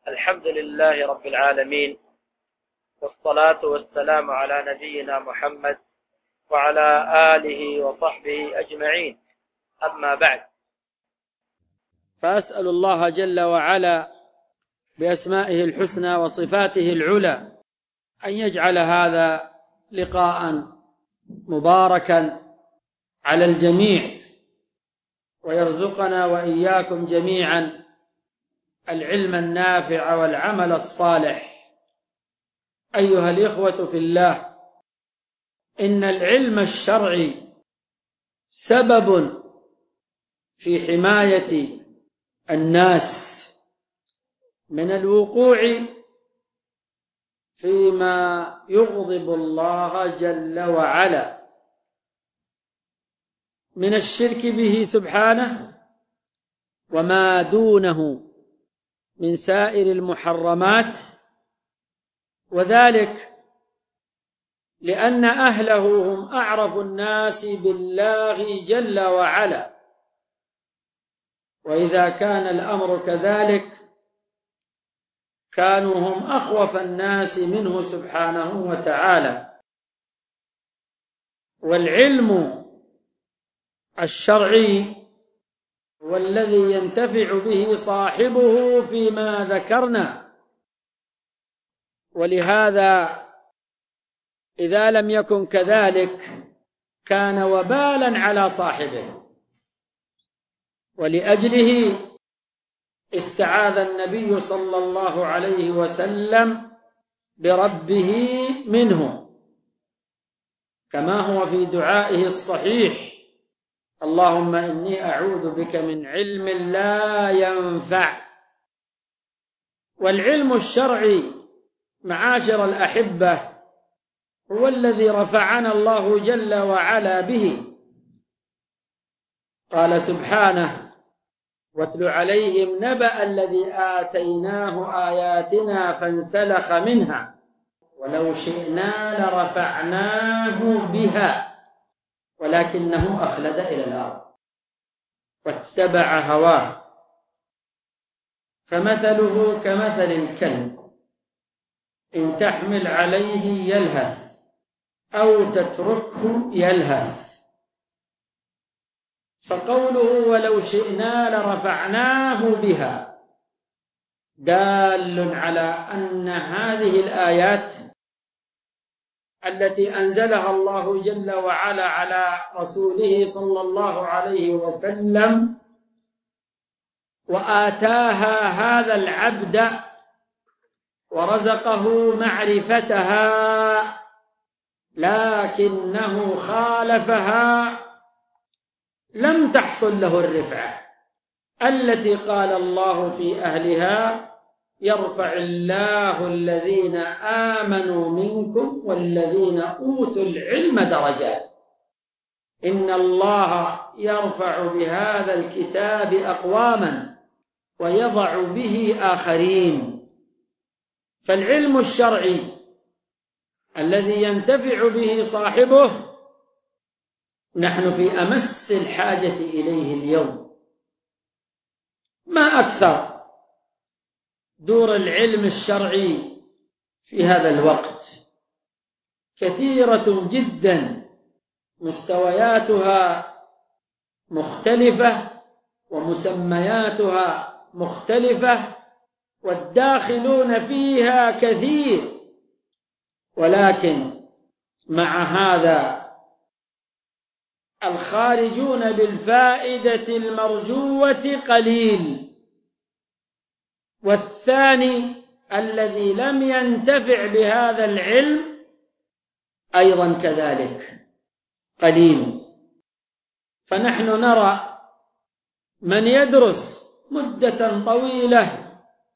الحمد لله رب العالمين، والصلاة والسلام على نبينا محمد وعلى آله وصحبه أجمعين. أما بعد، فأسأل الله جل وعلا بأسمائه الحسنى وصفاته العلى أن يجعل هذا لقاء مباركا على الجميع، ويرزقنا وإياكم جميعا العلم النافع والعمل الصالح. أيها الإخوة في الله، إن العلم الشرعي سبب في حماية الناس من الوقوع فيما يغضب الله جل وعلا من الشرك به سبحانه وما دونه من سائر المحرمات، وذلك لأن أهله هم أعرف الناس بالله جل وعلا، وإذا كان الأمر كذلك كانوا هم أخوف الناس منه سبحانه وتعالى. والعلم الشرعي هو الذي ينتفع به صاحبه فيما ذكرنا، ولهذا إذا لم يكن كذلك كان وبالا على صاحبه، ولأجله استعاذ النبي صلى الله عليه وسلم بربه منه، كما هو في دعائه الصحيح: اللهم إني أعوذ بك من علم لا ينفع. والعلم الشرعي معاشر الأحبة هو الذي رفعنا الله جل وعلا به. قال سبحانه: واتل عليهم نبأ الذي آتيناه آياتنا فانسلخ منها ولو شئنا لرفعناه بها ولكنه أخلد إلى الأرض واتبع هواه فمثله كمثل الكلب إن تحمل عليه يلهث أو تتركه يلهث. فقوله ولو شئنا لرفعناه بها دال على أن هذه الآيات التي أنزلها الله جل وعلا على رسوله صلى الله عليه وسلم وآتاها هذا العبد ورزقه معرفتها لكنه خالفها، لم تحصل له الرفعة التي قال الله في أهلها: يرفع الله الذين آمنوا منكم والذين أوتوا العلم درجات. إن الله يرفع بهذا الكتاب أقواما ويضع به آخرين. فالعلم الشرعي الذي ينتفع به صاحبه نحن في أمس الحاجة إليه اليوم. ما أكثر دور العلم الشرعي في هذا الوقت، كثيرة جدا، مستوياتها مختلفة ومسمياتها مختلفة والداخلون فيها كثير، ولكن مع هذا الخارجون بالفائدة المرجوة قليل، والثاني الذي لم ينتفع بهذا العلم أيضا كذلك قليل. فنحن نرى من يدرس مدة طويلة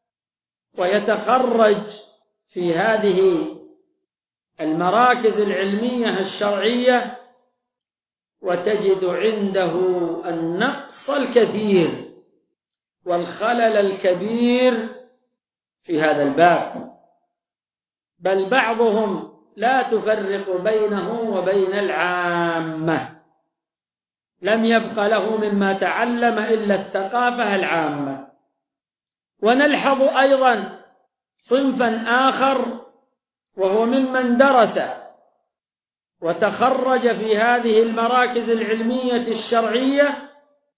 ويتخرج في هذه المراكز العلمية الشرعية وتجد عنده النقص الكثير والخلل الكبير في هذا الباب، بل بعضهم لا تفرق بينه وبين العامة، لم يبق له مما تعلم إلا الثقافة العامة. ونلحظ أيضا صنفا آخر وهو ممن درس وتخرج في هذه المراكز العلمية الشرعية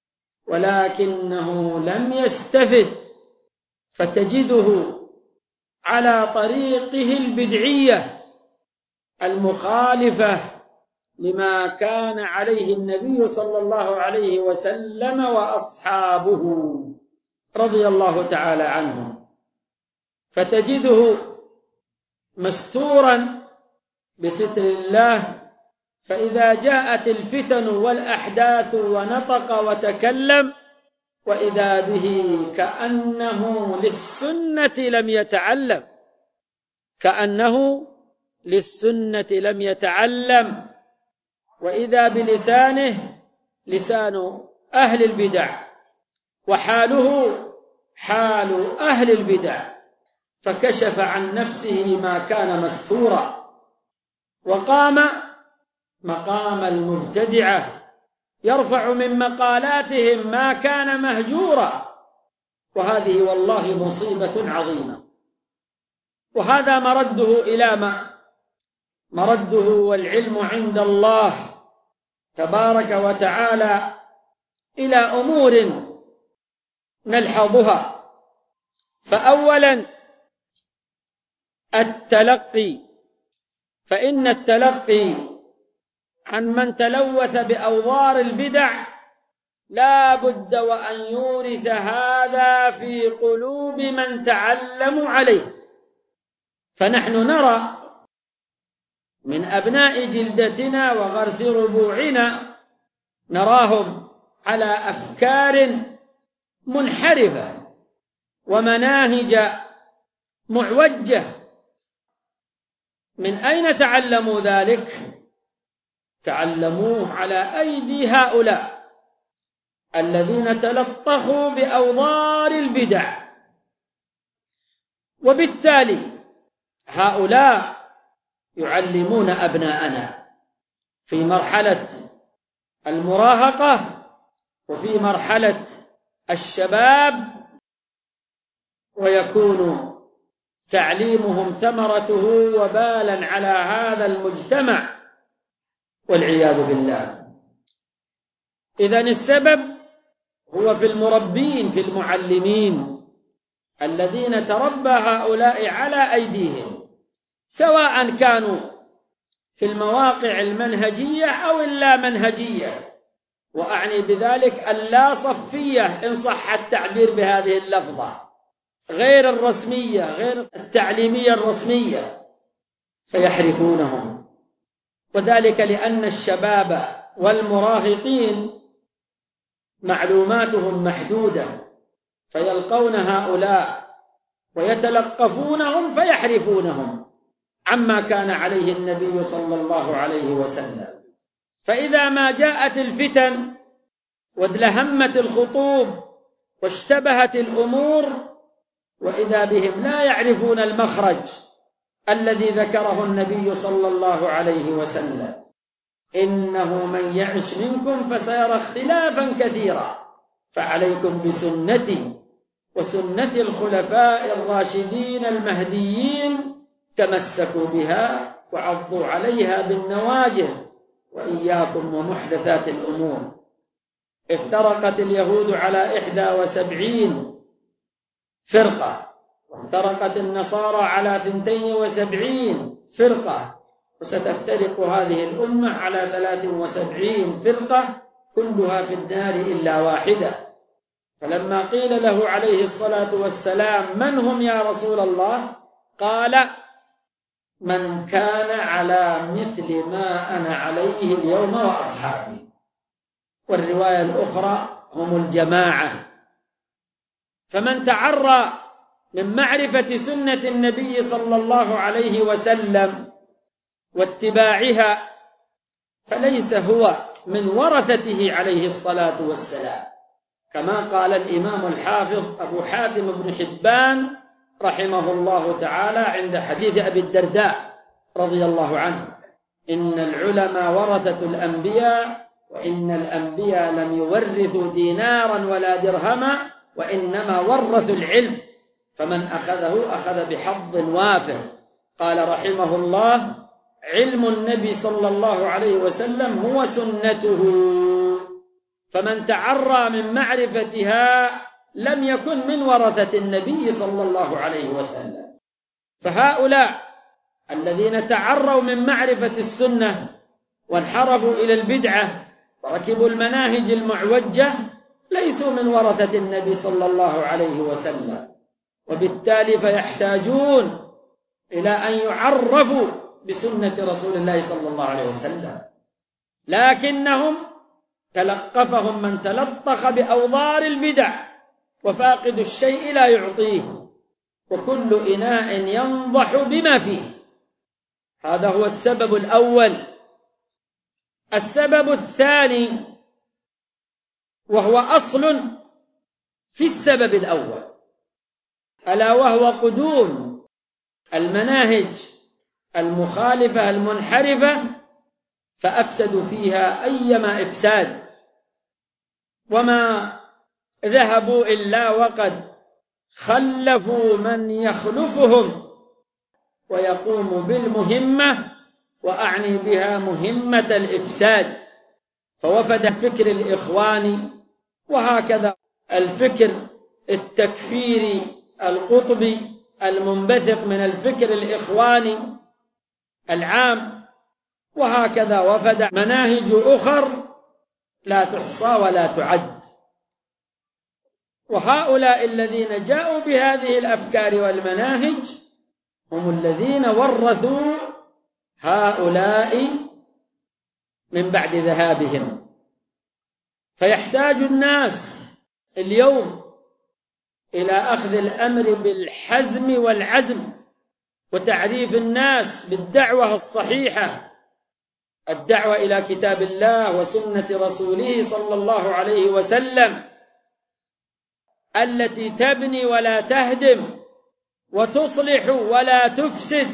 ولكنه لم يستفد، فتجده على طريقه البدعية المخالفة لما كان عليه النبي صلى الله عليه وسلم وأصحابه رضي الله تعالى عنهم، فتجده مستورا بستر الله، فإذا جاءت الفتن والأحداث ونطق وتكلم وإذا به كأنه للسنة لم يتعلم، وإذا بلسانه لسان أهل البدع وحاله حال أهل البدع، فكشف عن نفسه ما كان مستورا وقام مقام المبتدعة يرفع من مقالاتهم ما كان مهجورا، وهذه والله مصيبة عظيمة. وهذا مرده إلى ما مرده والعلم عند الله تبارك وتعالى إلى أمور نلحظها. فأولا التلقي، فإن التلقي عن من تلوث بأوضار البدع لا بد وأن يورث هذا في قلوب من تعلموا عليه. فنحن نرى من أبناء جلدتنا وغرس ربوعنا نراهم على أفكار منحرفة ومناهج معوجة. من أين تعلموا ذلك؟ تعلموه على أيدي هؤلاء الذين تلطخوا بأوضار البدع، وبالتالي هؤلاء يعلمون أبناءنا في مرحلة المراهقة وفي مرحلة الشباب، ويكون تعليمهم ثمرته وبالا على هذا المجتمع والعياذ بالله. إذن السبب هو في المربين، في المعلمين الذين تربى هؤلاء على أيديهم، سواء كانوا في المواقع المنهجية أو اللامنهجية، وأعني بذلك اللا صفية إن صح التعبير بهذه اللفظة، غير الرسمية، غير التعليمية الرسمية، فيحرفونهم. وذلك لأن الشباب والمراهقين معلوماتهم محدودة، فيلقون هؤلاء ويتلقفونهم فيحرفونهم عما كان عليه النبي صلى الله عليه وسلم. فإذا ما جاءت الفتن وادلهمت الخطوب واشتبهت الأمور، وإذا بهم لا يعرفون المخرج الذي ذكره النبي صلى الله عليه وسلم: إنه من يعش منكم فسيرى اختلافا كثيرا، فعليكم بسنتي وسنة الخلفاء الراشدين المهديين، تمسكوا بها وعضوا عليها بالنواجذ، وإياكم ومحدثات الأمور. افترقت اليهود على 71 فرقة، وافترقت النصارى على 72 فرقة، وستفترق هذه الأمة على 73 فرقة كلها في النار إلا واحدة. فلما قيل له عليه الصلاة والسلام: من هم يا رسول الله؟ قال: من كان على مثل ما أنا عليه اليوم وأصحابي. والرواية الأخرى: هم الجماعة. فمن تعرى من معرفة سنة النبي صلى الله عليه وسلم واتباعها فليس هو من ورثته عليه الصلاة والسلام، كما قال الإمام الحافظ أبو حاتم بن حبان رحمه الله تعالى عند حديث أبي الدرداء رضي الله عنه: إن العلماء ورثة الأنبياء، وإن الأنبياء لم يورثوا دينارا ولا درهما، وإنما ورثوا العلم، فمن أخذه أخذ بحظ وافر. قال رحمه الله: علم النبي صلى الله عليه وسلم هو سنته، فمن تعرى من معرفتها لم يكن من ورثة النبي صلى الله عليه وسلم. فهؤلاء الذين تعروا من معرفة السنة وانحرفوا إلى البدعة وركبوا المناهج المعوجة ليسوا من ورثة النبي صلى الله عليه وسلم، وبالتالي فيحتاجون إلى أن يعرفوا بسنة رسول الله صلى الله عليه وسلم، لكنهم تلقفهم من تلطخ بأوضار البدع، وفاقد الشيء لا يعطيه، وكل إناء ينضح بما فيه. هذا هو السبب الأول. السبب الثاني، وهو أصل في السبب الأول، ألا وهو قدوم المناهج المخالفة المنحرفة، فأفسدوا فيها أيما إفساد، وما ذهبوا إلا وقد خلفوا من يخلفهم ويقوم بالمهمة، وأعني بها مهمة الإفساد. فوفد الفكر الإخواني، وهكذا الفكر التكفيري القطبي المنبثق من الفكر الإخواني العام، وهكذا وفد مناهج أخر لا تحصى ولا تعد. وهؤلاء الذين جاءوا بهذه الأفكار والمناهج هم الذين ورثوا هؤلاء من بعد ذهابهم. فيحتاج الناس اليوم إلى أخذ الأمر بالحزم والعزم، وتعريف الناس بالدعوة الصحيحة، الدعوة إلى كتاب الله وسنة رسوله صلى الله عليه وسلم، التي تبني ولا تهدم، وتصلح ولا تفسد،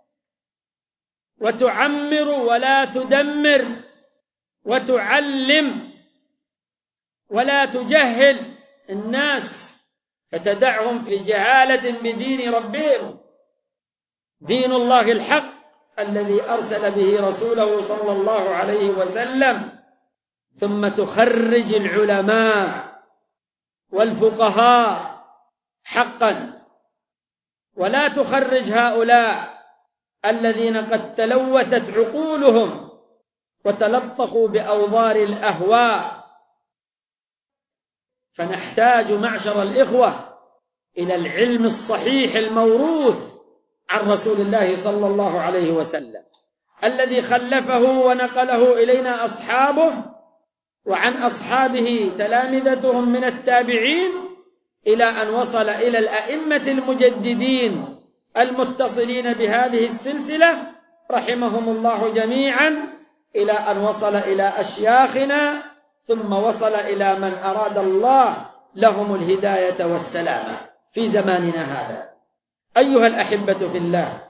وتعمر ولا تدمر، وتعلم ولا تجهل الناس فتدعهم في جهالة بدين ربهم. دين الله الحق الذي أرسل به رسوله صلى الله عليه وسلم، ثم تخرج العلماء والفقهاء حقا، ولا تخرج هؤلاء الذين قد تلوثت عقولهم وتلطخوا بأوضار الأهواء. فنحتاج معشر الإخوة إلى العلم الصحيح الموروث عن رسول الله صلى الله عليه وسلم، الذي خلفه ونقله إلينا أصحابه، وعن أصحابه تلامذتهم من التابعين، إلى أن وصل إلى الأئمة المجددين المتصلين بهذه السلسلة رحمهم الله جميعا، إلى أن وصل إلى أشياخنا، ثم وصل إلى من أراد الله لهم الهداية والسلامة في زماننا هذا. أيها الأحبة في الله،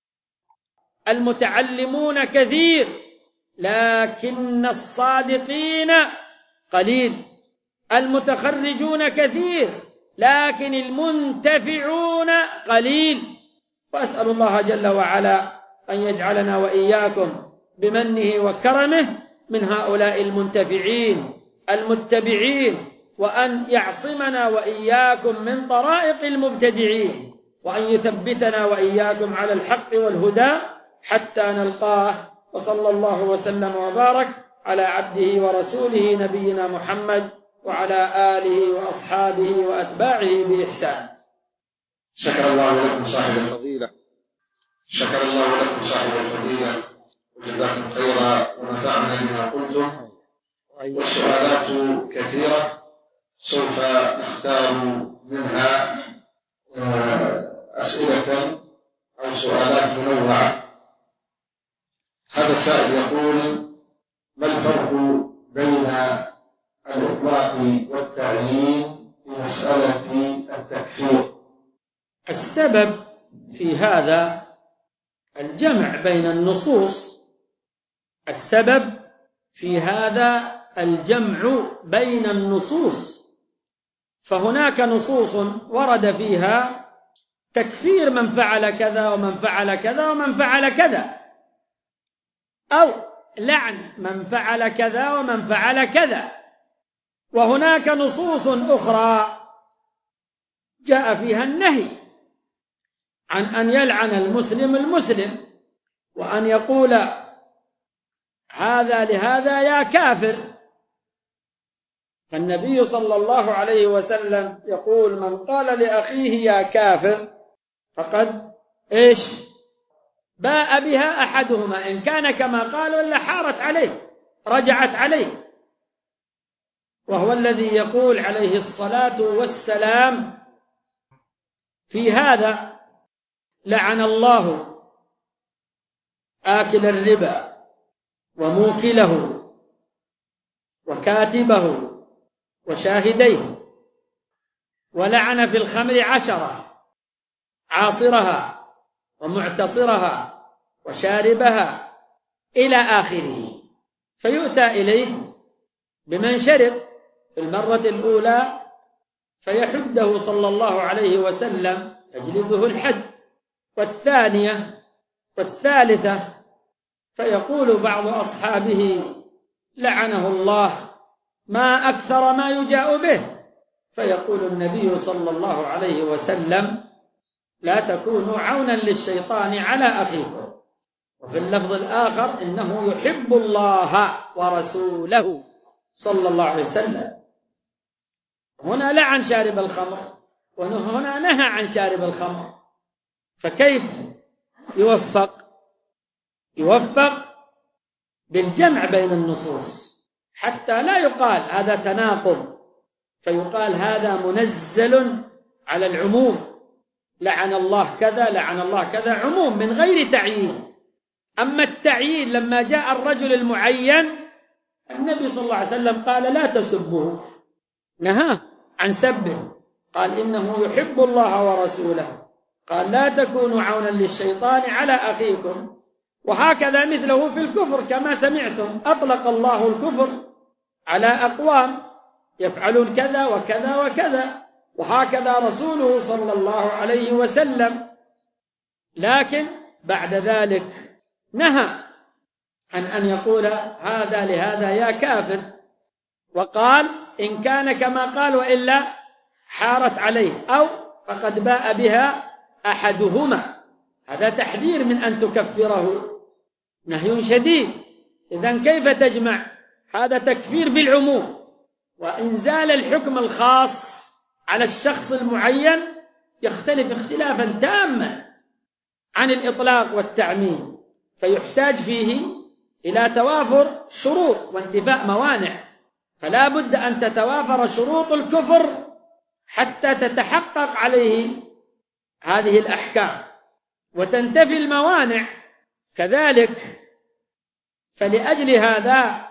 المتعلمون كثير لكن الصادقين قليل، المتخرجون كثير لكن المنتفعون قليل. وأسأل الله جل وعلا أن يجعلنا وإياكم بمنه وكرمه من هؤلاء المنتفعين المتبعين، وأن يعصمنا وإياكم من طرائق المبتدعين، وأن يثبتنا وإياكم على الحق والهدى حتى نلقاه. وصلى الله وسلم وبارك على عبده ورسوله نبينا محمد وعلى آله وأصحابه وأتباعه بإحسان. شكر الله لكم صاحب الفضيلة، شكر الله لكم صاحب الفضيلة، وجزاكم خيرا ونفعنا بما قلتم. والسؤالات كثيرة، سوف نختار منها أسئلة أو سؤالات منوعة. هذا السائل يقول: ما الفرق بين الإطلاق والتعيين في مسألة التكفير؟ السبب في هذا الجمع بين النصوص، السبب في هذا الجمع بين النصوص، فهناك نصوص ورد فيها تكفير من فعل كذا ومن فعل كذا ومن فعل كذا، أو لعن من فعل كذا ومن فعل كذا. وهناك نصوص أخرى جاء فيها النهي عن أن يلعن المسلم المسلم، وأن يقول هذا لهذا يا كافر. فالنبي صلى الله عليه وسلم يقول من قال لأخيه يا كافر فقد باء بها أحدهما، إن كان كما قال ولا حارت عليه رجعت عليه. وهو الذي يقول عليه الصلاة والسلام في هذا: لعن الله آكل الربا وموكله وكاتبه وشاهديه، ولعن في الخمر 10 عاصرها ومعتصرها وشاربها إلى آخره. فيؤتى إليه بمن شرب في المرة الأولى فيحده صلى الله عليه وسلم يجلده الحد، والثانية والثالثة فيقول بعض أصحابه لعنه الله ما أكثر ما يجاء به، فيقول النبي صلى الله عليه وسلم لا تكونوا عونا للشيطان على أخيكم. وفي اللفظ الآخر إنه يحب الله ورسوله صلى الله عليه وسلم. هنا لعن شارب الخمر وهنا نهى عن شارب الخمر، فكيف يوفق بالجمع بين النصوص حتى لا يقال هذا تناقض، فيقال هذا منزل على العموم، لعن الله كذا لعن الله كذا، عموم من غير تعيين. أما التعيين لما جاء الرجل المعين النبي صلى الله عليه وسلم قال لا تسبه، نهى عن سبه، قال إنه يحب الله ورسوله، قال لا تكونوا عونا للشيطان على أخيكم. وهكذا مثله في الكفر كما سمعتم، أطلق الله الكفر على أقوام يفعلون كذا وكذا وكذا، وهكذا رسوله صلى الله عليه وسلم، لكن بعد ذلك نهى عن أن يقول هذا لهذا يا كافر، وقال إن كان كما قال وإلا حارت عليه أو فقد باء بها أحدهما. هذا تحذير من أن تكفره، نهي شديد. إذن كيف تجمع؟ هذا تكفير بالعموم، وإنزال الحكم الخاص على الشخص المعين يختلف اختلافا تاما عن الإطلاق والتعميم، فيحتاج فيه إلى توافر شروط وانتفاء موانع، فلا بد أن تتوافر شروط الكفر حتى تتحقق عليه هذه الأحكام وتنتفي الموانع كذلك. فلأجل هذا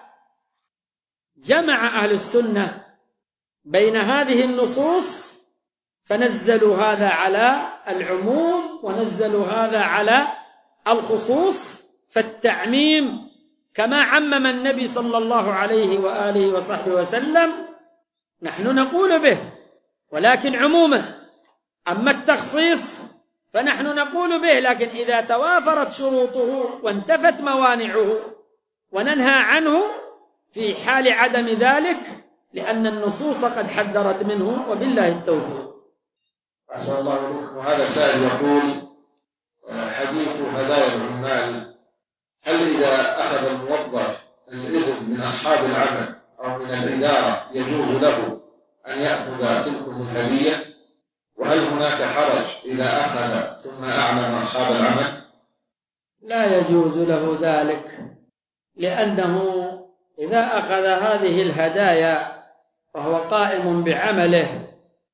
جمع أهل السنة بين هذه النصوص، فنزلوا هذا على العموم ونزلوا هذا على الخصوص، فالتعميم كما عمم النبي صلى الله عليه وآله وصحبه وسلم نحن نقول به ولكن عموما، أما التخصيص فنحن نقول به لكن إذا توافرت شروطه وانتفت موانعه، وننهى عنه في حال عدم ذلك لأن النصوص قد حذرت منه، وبالله التوفيق. أسأل الله عليكم. وهذا سائل يقول حديث هدايا العمال، هل إذا أخذ الموظف الإذن من أصحاب العمل أو من الإدارة يجوز له أن يأخذ تلكم الهدية؟ وهل هناك حرج إذا أخذ ثم أعلم أصحاب العمل؟ لا يجوز له ذلك، لأنه إذا أخذ هذه الهدايا وهو قائم بعمله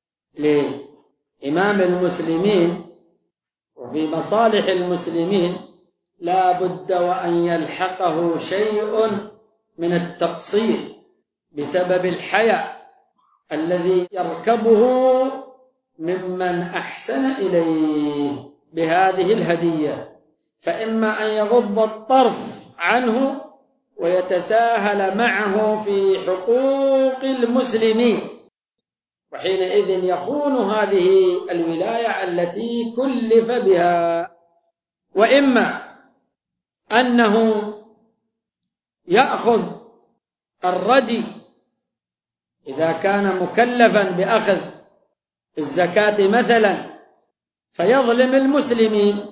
لإمام المسلمين وفي مصالح المسلمين لا بد وأن يلحقه شيء من التقصير بسبب الحياء الذي يركبه ممن أحسن إليه بهذه الهدية، فإما أن يغض الطرف عنه ويتساهل معه في حقوق المسلمين، وحينئذ يخون هذه الولاية التي كلف بها. وإما أنه يأخذ الردي إذا كان مكلفا بأخذ الزكاة مثلا فيظلم المسلمين،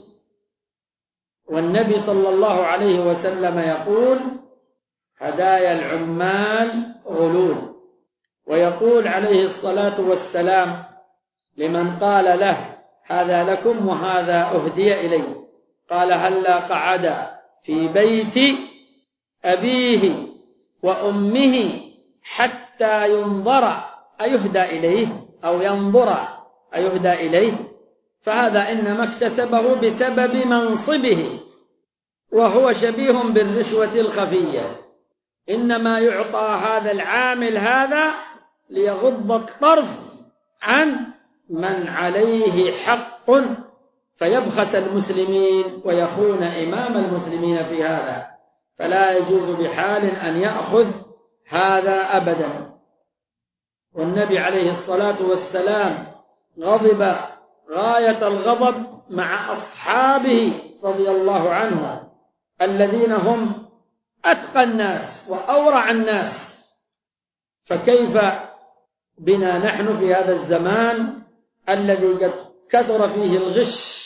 والنبي صلى الله عليه وسلم يقول: هدايا العمال غلول. ويقول عليه الصلاة والسلام لمن قال له: هذا لكم وهذا أهدي إلي، قال: هلا قعد في بيت أبيه وأمه حتى ينظر أيهدى إليه أو ينظر أيهدى إليه، فهذا إنما اكتسبه بسبب منصبه، وهو شبيه بالرشوة الخفية. إنما يعطى هذا العامل هذا ليغض الطرف عن من عليه حق فيبخس المسلمين ويخون إمام المسلمين في هذا، فلا يجوز بحال أن يأخذ هذا أبدا. والنبي عليه الصلاة والسلام غضب غاية الغضب مع أصحابه رضي الله عنهم الذين هم أتقى الناس وأورع الناس، فكيف بنا نحن في هذا الزمان الذي قد كثر فيه الغش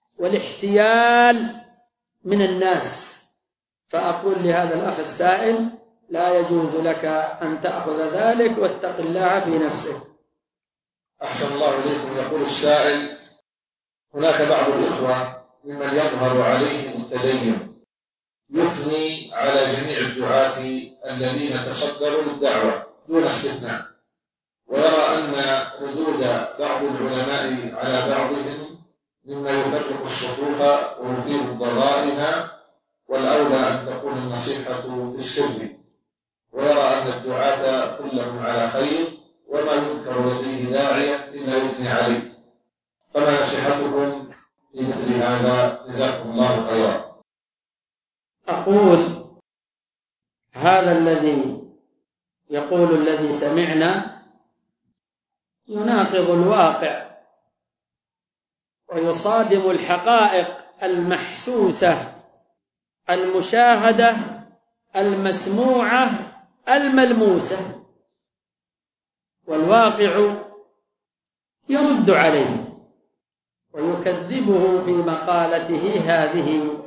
والاحتيال من الناس؟ فأقول لهذا الأخ السائل: لا يجوز لك أن تأخذ ذلك، واتق الله في نفسك. أحسن الله إليكم. يقول السائل: هناك بعض الإخوة ممن يظهر عليهم التدين يثني على جميع الدعاة الذين تصدروا للدعوة دون استثناء، ويرى أن ردود بعض العلماء على بعضهم مما يفرق الصفوف ويثير الضغائن، والأولى أن تكون النصيحة في السر، ويرى أن الدعاة كلهم على خير وما يذكر لديه داعية إلا يثني عليه، فما نصيحتكم في مثل هذا؟ جزاكم الله خيرا. أقول: هذا الذي يقول الذي سمعنا يناقض الواقع ويصادم الحقائق المحسوسة المشاهدة المسموعة الملموسة، والواقع يرد عليه ويكذبه في مقالته هذه.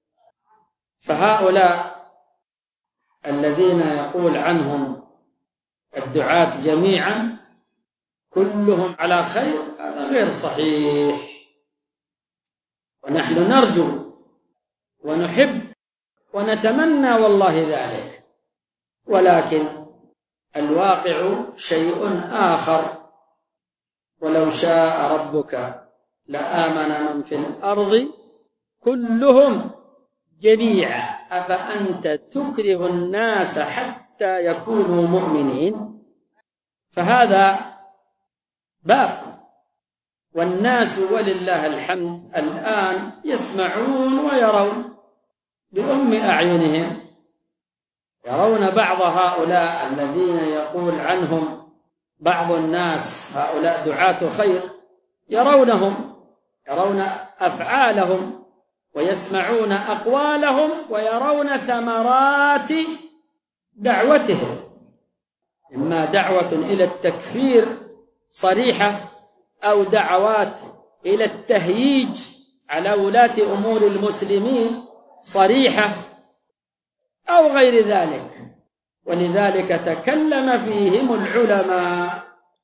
فهؤلاء الذين يقول عنهم الدعاة جميعا كلهم على خير، هذا غير صحيح، ونحن نرجو ونحب ونتمنى والله ذلك، ولكن الواقع شيء آخر. ولو شاء ربك لآمن من في الأرض كلهم جميعا أفأنت تكره الناس حتى يكونوا مؤمنين؟ فهذا باب، والناس ولله الحمد الآن يسمعون ويرون بأم أعينهم، يرون بعض هؤلاء الذين يقول عنهم بعض الناس هؤلاء دعاة خير، يرونهم، يرون أفعالهم ويسمعون أقوالهم ويرون ثمرات دعوتهم، إما دعوة إلى التكفير صريحة أو دعوات إلى التهييج على ولاة أمور المسلمين صريحة أو غير ذلك، ولذلك تكلم فيهم العلماء.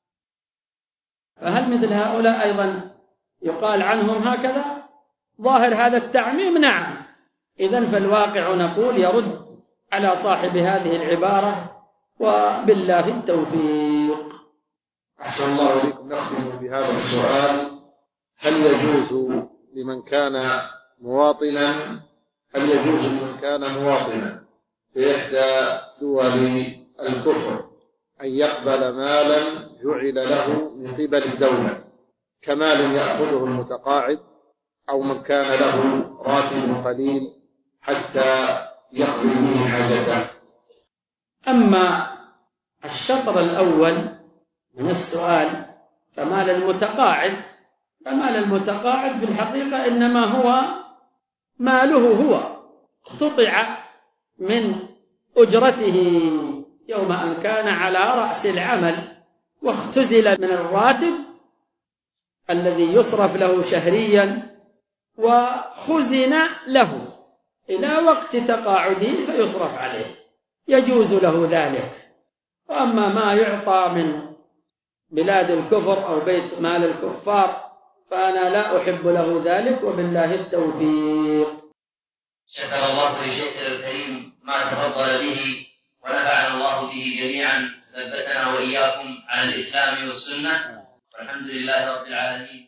فهل مثل هؤلاء أيضا يقال عنهم هكذا؟ ظاهر هذا التعميم؟ نعم. إذن فالواقع نقول يرد على صاحب هذه العبارة، وبالله التوفيق. أحسن الله إليكم. نختم بهذا السؤال: هل يجوز لمن كان مواطنا في إحدى دول الكفر أن يقبل مالا جعل له من قبل الدولة كمال يأخذه المتقاعد أو من كان له راتب قليل حتى يقضي به حاجته؟ أما الشطر الأول من السؤال فمال المتقاعد في الحقيقة إنما هو ماله هو، اقتطع من أجرته يوم أن كان على رأس العمل، واختزل من الراتب الذي يصرف له شهريا، وخزن له إلى وقت تقاعده فيصرف عليه، يجوز له ذلك. وأما ما يعطى من بلاد الكفر أو بيت مال الكفار فأنا لا أحب له ذلك، وبالله التوفيق. شكر الله لشيخنا الكريم ما تفضل به، ونفعنا الله به جميعا، ثبتنا وإياكم على الإسلام والسنة، والحمد لله رب العالمين.